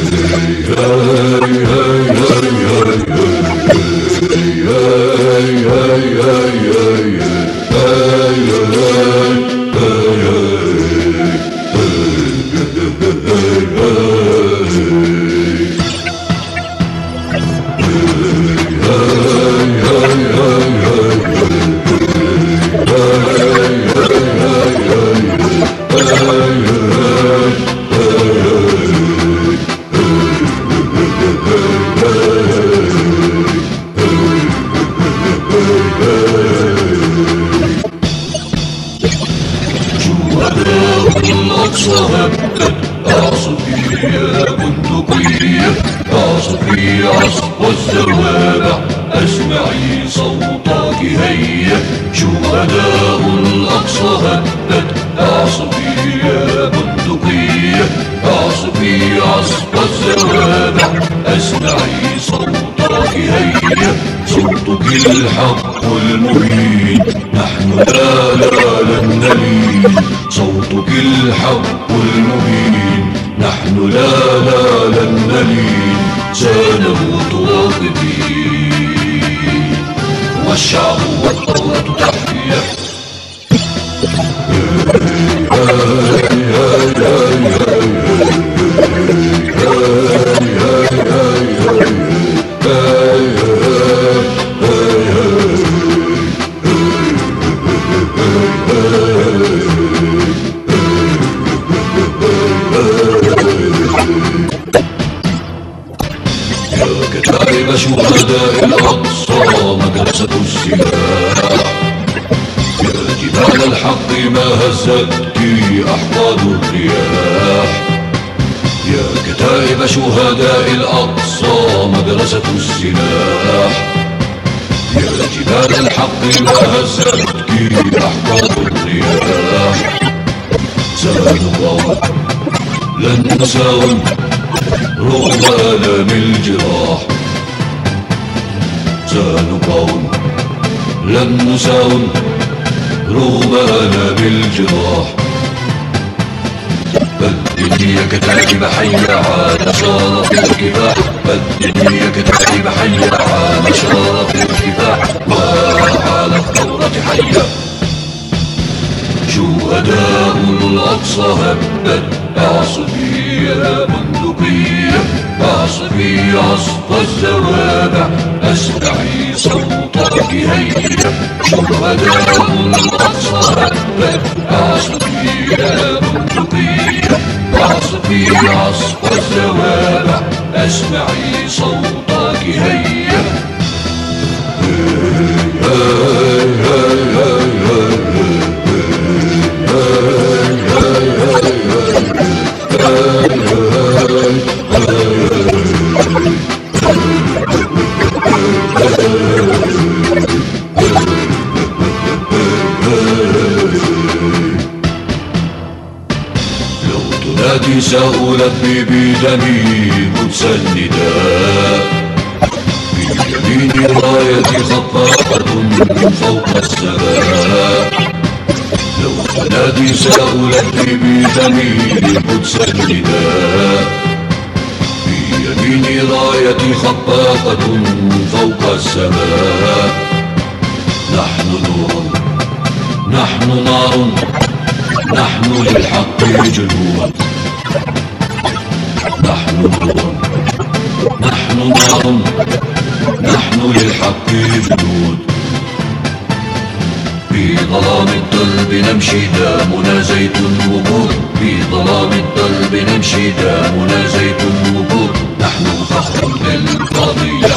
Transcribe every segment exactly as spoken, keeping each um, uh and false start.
الحق المبين نحن لا لا لن نلين. صوتك الحق المبين نحن لا لا لن نلين. سنموت واقفين والشعب والثورة تحيا. كتائب شهداء الأقصى مدرسة السلاح. يا جبال الحق ما هزتك أحقاد الرياح. يا كتائب شهداء الأقصى مدرسة السلاح. يا جبال الحق ما هزتك أحقاد الرياح. سنقاوم لن نساوم رغم آلام الجراح. سنقاوم لن نساوم رغم آلام الجراح. بدني يا كتائب حية على شرف الكفاح. بدني يا كتائب حية على شرف الكفاح وعلى الثورة حية. شهداء الأقصى هبت عصفية بندقية. عصفي عصف الزوابع أسمعي صوتك هيا. شهداء الأقصى هبت عصفية بندقية. عصفي عصف الزوابع أسمعي صوتك هيا. لو تنادي سألبي بدمي قدس النداء. بيمين رايتي خفاقة من فوق السماء. لو تنادي سألبي بدمي قدس النداء. بيمين رايتي خفاقة فوق السماء. نحن نور نحن نار نحن للحق جنود. نحن نور نحن نار نحن للحق جنود. في ظلام الدرب نمشي دامنا زيت وقود. في ظلام الدرب نمشي دامنا زيت وقود. نحن فخر للقضية.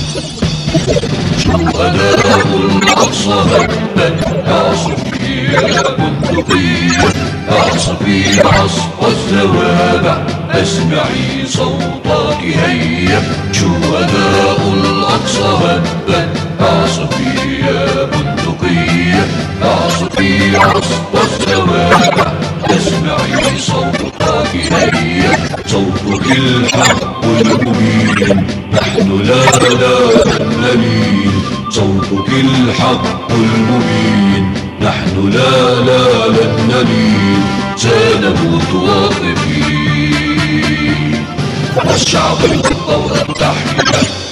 شهداء الأقصى هبت عصفية بندقية. عصفي عصف الزوابع أسمعي صوتك هيا. شهداء الأقصى هبت عصفية بندقية. عصفي عصف الزوابع أسمعي صوتك هيا. صوتك الحق المبين نحن لا لا نلين. صوتك الحق المبين نحن لا لا لن نلين. سنموت واقفين الشعب والثورة التحية.